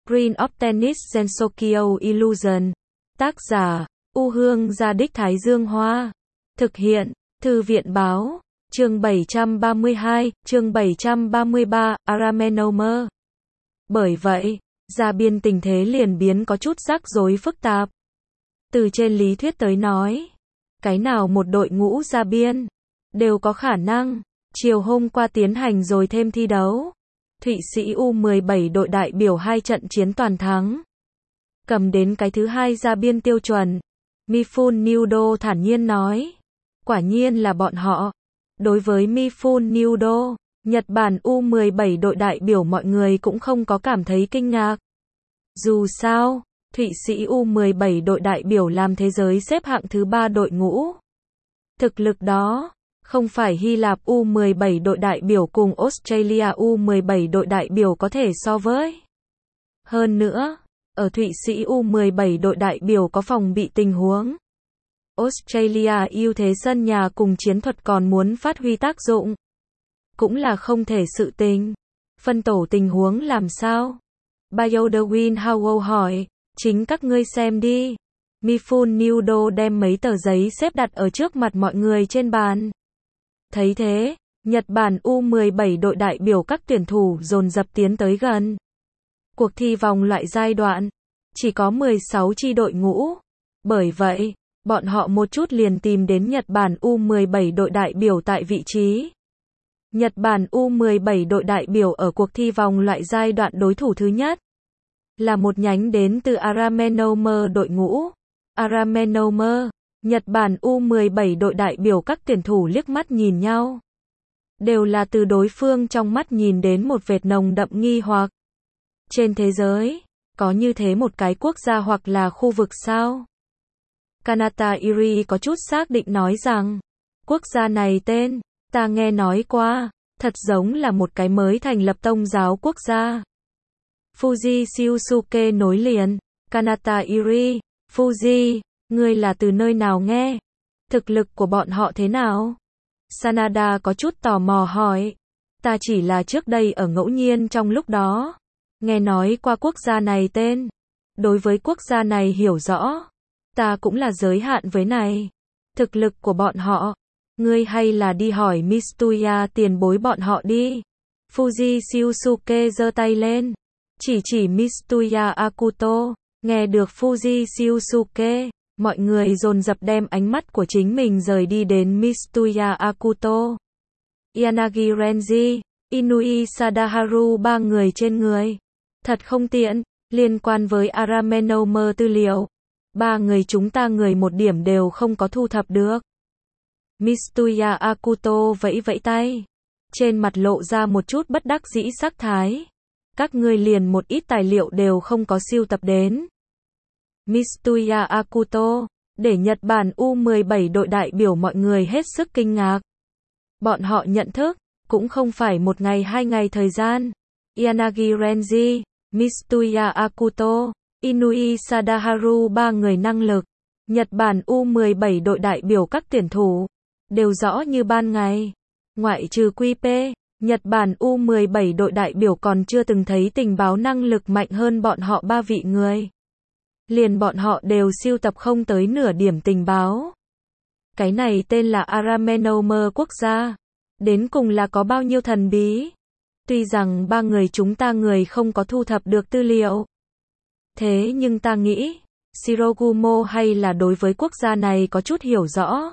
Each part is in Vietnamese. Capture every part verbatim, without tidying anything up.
Green of Tennis Gensokyo Illusion. Tác giả, U Hương Gia Đích Thái Dương Hoa. Thực hiện, Thư viện Báo. Chương bảy trăm ba mươi hai, chương bảy trăm ba mươi ba, Aramenomer. Bởi vậy, ra biên tình thế liền biến có chút rắc rối phức tạp. Từ trên lý thuyết tới nói, cái nào một đội ngũ ra biên, đều có khả năng, chiều hôm qua tiến hành rồi thêm thi đấu. Thụy Sĩ U mười bảy đội đại biểu hai trận chiến toàn thắng. Cầm đến cái thứ hai ra biên tiêu chuẩn. Mifune Nudo thản nhiên nói. Quả nhiên là bọn họ. Đối với Mifune Nudo, Nhật Bản U mười bảy đội đại biểu mọi người cũng không có cảm thấy kinh ngạc. Dù sao, Thụy Sĩ U mười bảy đội đại biểu làm thế giới xếp hạng thứ ba đội ngũ. Thực lực đó, không phải Hy Lạp U mười bảy đội đại biểu cùng Australia U mười bảy đội đại biểu có thể so với. Hơn nữa, ở Thụy Sĩ U mười bảy đội đại biểu có phòng bị tình huống. Australia ưu thế sân nhà cùng chiến thuật còn muốn phát huy tác dụng. Cũng là không thể sự tình. Phân tổ tình huống làm sao? Biodewin Howell hỏi, chính các ngươi xem đi. Mifune Nudo đem mấy tờ giấy xếp đặt ở trước mặt mọi người trên bàn. Thấy thế, Nhật Bản U mười bảy đội đại biểu các tuyển thủ dồn dập tiến tới gần. Cuộc thi vòng loại giai đoạn, chỉ có mười sáu chi đội ngũ. Bởi vậy, bọn họ một chút liền tìm đến Nhật Bản U mười bảy đội đại biểu tại vị trí. Nhật Bản U mười bảy đội đại biểu ở cuộc thi vòng loại giai đoạn đối thủ thứ nhất. Là một nhánh đến từ Aramenomer đội ngũ. Aramenomer, Nhật Bản U mười bảy đội đại biểu các tuyển thủ liếc mắt nhìn nhau. Đều là từ đối phương trong mắt nhìn đến một vệt nồng đậm nghi hoặc. Trên thế giới, có như thế một cái quốc gia hoặc là khu vực sao? Kanata Iri có chút xác định nói rằng, quốc gia này tên, ta nghe nói qua, thật giống là một cái mới thành lập tôn giáo quốc gia. Fuji Shiusuke nối liền, Kanata Iri, Fuji, ngươi là từ nơi nào nghe? Thực lực của bọn họ thế nào? Sanada có chút tò mò hỏi. Ta chỉ là trước đây ở ngẫu nhiên trong lúc đó. Nghe nói qua quốc gia này tên. Đối với quốc gia này hiểu rõ. Ta cũng là giới hạn với này. Thực lực của bọn họ. Ngươi hay là đi hỏi Mitsuya tiền bối bọn họ đi. Fuji Shiusuke giơ tay lên. Chỉ chỉ Mitsuya Akuto. Nghe được Fuji Shiusuke. Mọi người dồn dập đem ánh mắt của chính mình rời đi đến Mitsuya Akuto. Yanagi Renji, Inui Sadaharu ba người trên người. Thật không tiện, liên quan với Aramenomer tư liệu. Ba người chúng ta người một điểm đều không có thu thập được. Mitsuya Akuto vẫy vẫy tay. Trên mặt lộ ra một chút bất đắc dĩ sắc thái. Các ngươi liền một ít tài liệu đều không có siêu tập đến. Mitsuya Akuto, để Nhật Bản U mười bảy đội đại biểu mọi người hết sức kinh ngạc. Bọn họ nhận thức, cũng không phải một ngày hai ngày thời gian. Yanagi Renji, Mitsuya Akuto, Inui Sadaharu ba người năng lực. Nhật Bản U mười bảy đội đại biểu các tuyển thủ, đều rõ như ban ngày. Ngoại trừ quy pê, Nhật Bản U mười bảy đội đại biểu còn chưa từng thấy tình báo năng lực mạnh hơn bọn họ ba vị người. Liền bọn họ đều siêu tập không tới nửa điểm tình báo. Cái này tên là Aramenomer quốc gia. Đến cùng là có bao nhiêu thần bí. Tuy rằng ba người chúng ta người không có thu thập được tư liệu. Thế nhưng ta nghĩ, Shirogumo hay là đối với quốc gia này có chút hiểu rõ.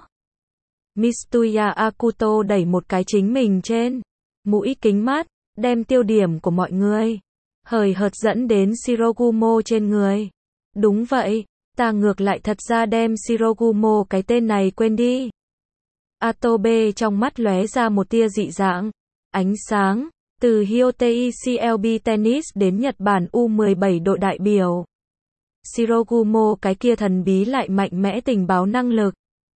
Mitsuya Akuto đẩy một cái chính mình trên mũi kính mát, đem tiêu điểm của mọi người hời hợt dẫn đến Shirogumo trên người. Đúng vậy, ta ngược lại thật ra đem Shirogumo cái tên này quên đi. Atobe trong mắt lóe ra một tia dị dạng, ánh sáng, từ Hyotei xê lờ bê Tennis đến Nhật Bản U mười bảy đội đại biểu. Shirogumo cái kia thần bí lại mạnh mẽ tình báo năng lực.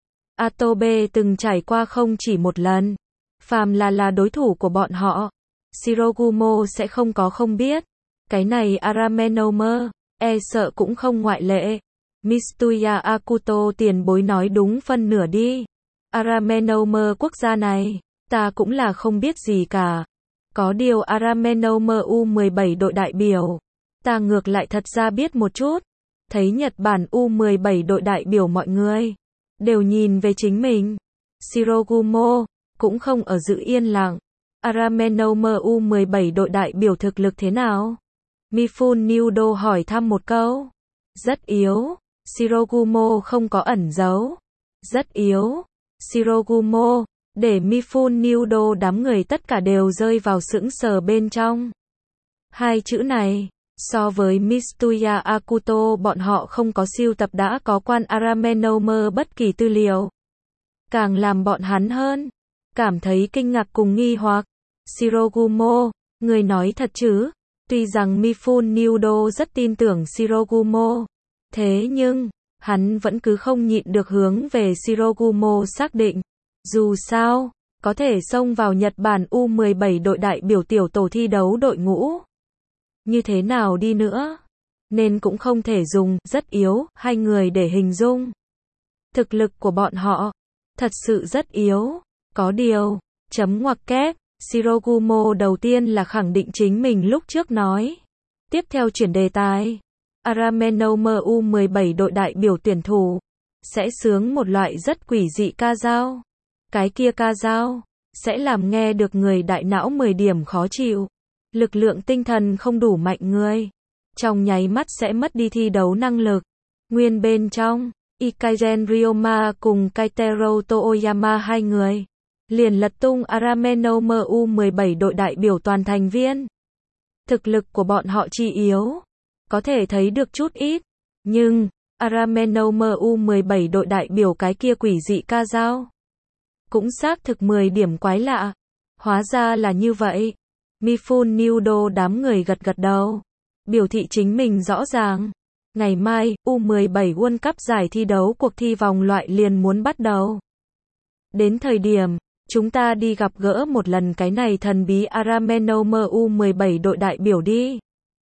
Atobe từng trải qua không chỉ một lần. Phàm là là đối thủ của bọn họ. Shirogumo sẽ không có không biết. Cái này Aramenomer. E sợ cũng không ngoại lệ. Mitsuya Akuto tiền bối nói đúng phân nửa đi. Aramenomer quốc gia này, ta cũng là không biết gì cả. Có điều Aramenomer U mười bảy đội đại biểu, Ta ngược lại thật ra biết một chút. Thấy Nhật Bản U mười bảy đội đại biểu mọi người đều nhìn về chính mình. Shirogumo cũng không ở giữ yên lặng. Aramenomer U mười bảy đội đại biểu thực lực thế nào? Mifune Nudo hỏi thăm một câu. Rất yếu. Shirogumo không có ẩn giấu. Rất yếu. Shirogumo, để Mifune Nudo đám người tất cả đều rơi vào sững sờ bên trong. Hai chữ này, so với Mitsuya Akuto bọn họ không có siêu tập đã có quan Aramenomer bất kỳ tư liệu. Càng làm bọn hắn hơn cảm thấy kinh ngạc cùng nghi hoặc. Shirogumo, người nói thật chứ? Tuy rằng Mifune Nudo rất tin tưởng Shirogumo, thế nhưng, hắn vẫn cứ không nhịn được hướng về Shirogumo xác định. Dù sao, có thể xông vào Nhật Bản U mười bảy đội đại biểu tiểu tổ thi đấu đội ngũ. Như thế nào đi nữa, nên cũng không thể dùng rất yếu hai người để hình dung. Thực lực của bọn họ thật sự rất yếu. Có điều, chấm ngoặc kép, Shirogumo đầu tiên là khẳng định chính mình lúc trước nói. Tiếp theo chuyển đề tài. Aramenomer U mười bảy đội đại biểu tuyển thủ sẽ sướng một loại rất quỷ dị ca dao. Cái kia ca dao sẽ làm nghe được người đại não mười điểm khó chịu. Lực lượng tinh thần không đủ mạnh người, trong nháy mắt sẽ mất đi thi đấu năng lực. Nguyên bên trong, Ikagen Ryoma cùng Keitaro Toyama hai người liền lật tung Aramenomer U mười bảy đội đại biểu toàn thành viên. Thực lực của bọn họ chi yếu, có thể thấy được chút ít, nhưng Aramenomer U mười bảy đội đại biểu cái kia quỷ dị ca dao cũng xác thực mười điểm quái lạ. Hóa ra là như vậy. Mifune Nudo đám người gật gật đầu, biểu thị chính mình rõ ràng. Ngày mai, U mười bảy World Cup giải thi đấu cuộc thi vòng loại liền muốn bắt đầu. Đến thời điểm, chúng ta đi gặp gỡ một lần cái này thần bí Aramenomer U mười bảy đội đại biểu đi.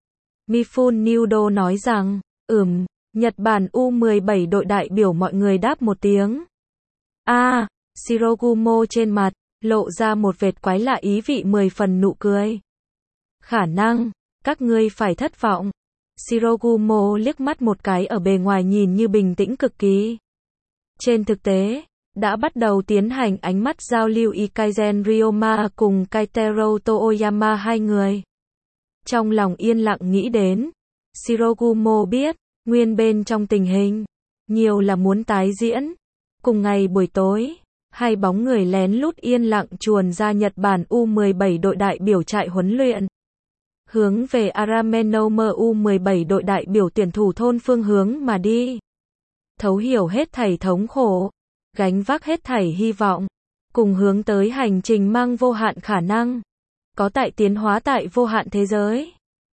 Mifune Nudo nói rằng, ừm, Nhật Bản U mười bảy đội đại biểu mọi người đáp một tiếng. A, à, Shirogumo trên mặt lộ ra một vệt quái lạ ý vị mười phần nụ cười. Khả năng, các ngươi phải thất vọng. Shirogumo liếc mắt một cái ở bề ngoài nhìn như bình tĩnh cực kỳ. Trên thực tế, đã bắt đầu tiến hành ánh mắt giao lưu Ikagen Ryoma cùng Keitaro Toyama hai người. Trong lòng yên lặng nghĩ đến, Shirogumo biết, nguyên bên trong tình hình, nhiều là muốn tái diễn. Cùng ngày buổi tối, hai bóng người lén lút yên lặng chuồn ra Nhật Bản U mười bảy đội đại biểu trại huấn luyện. Hướng về Aramenomer U mười bảy đội đại biểu tuyển thủ thôn phương hướng mà đi. Thấu hiểu hết thảy thống khổ, gánh vác hết thảy hy vọng, cùng hướng tới hành trình mang vô hạn khả năng, có tại tiến hóa tại vô hạn thế giới.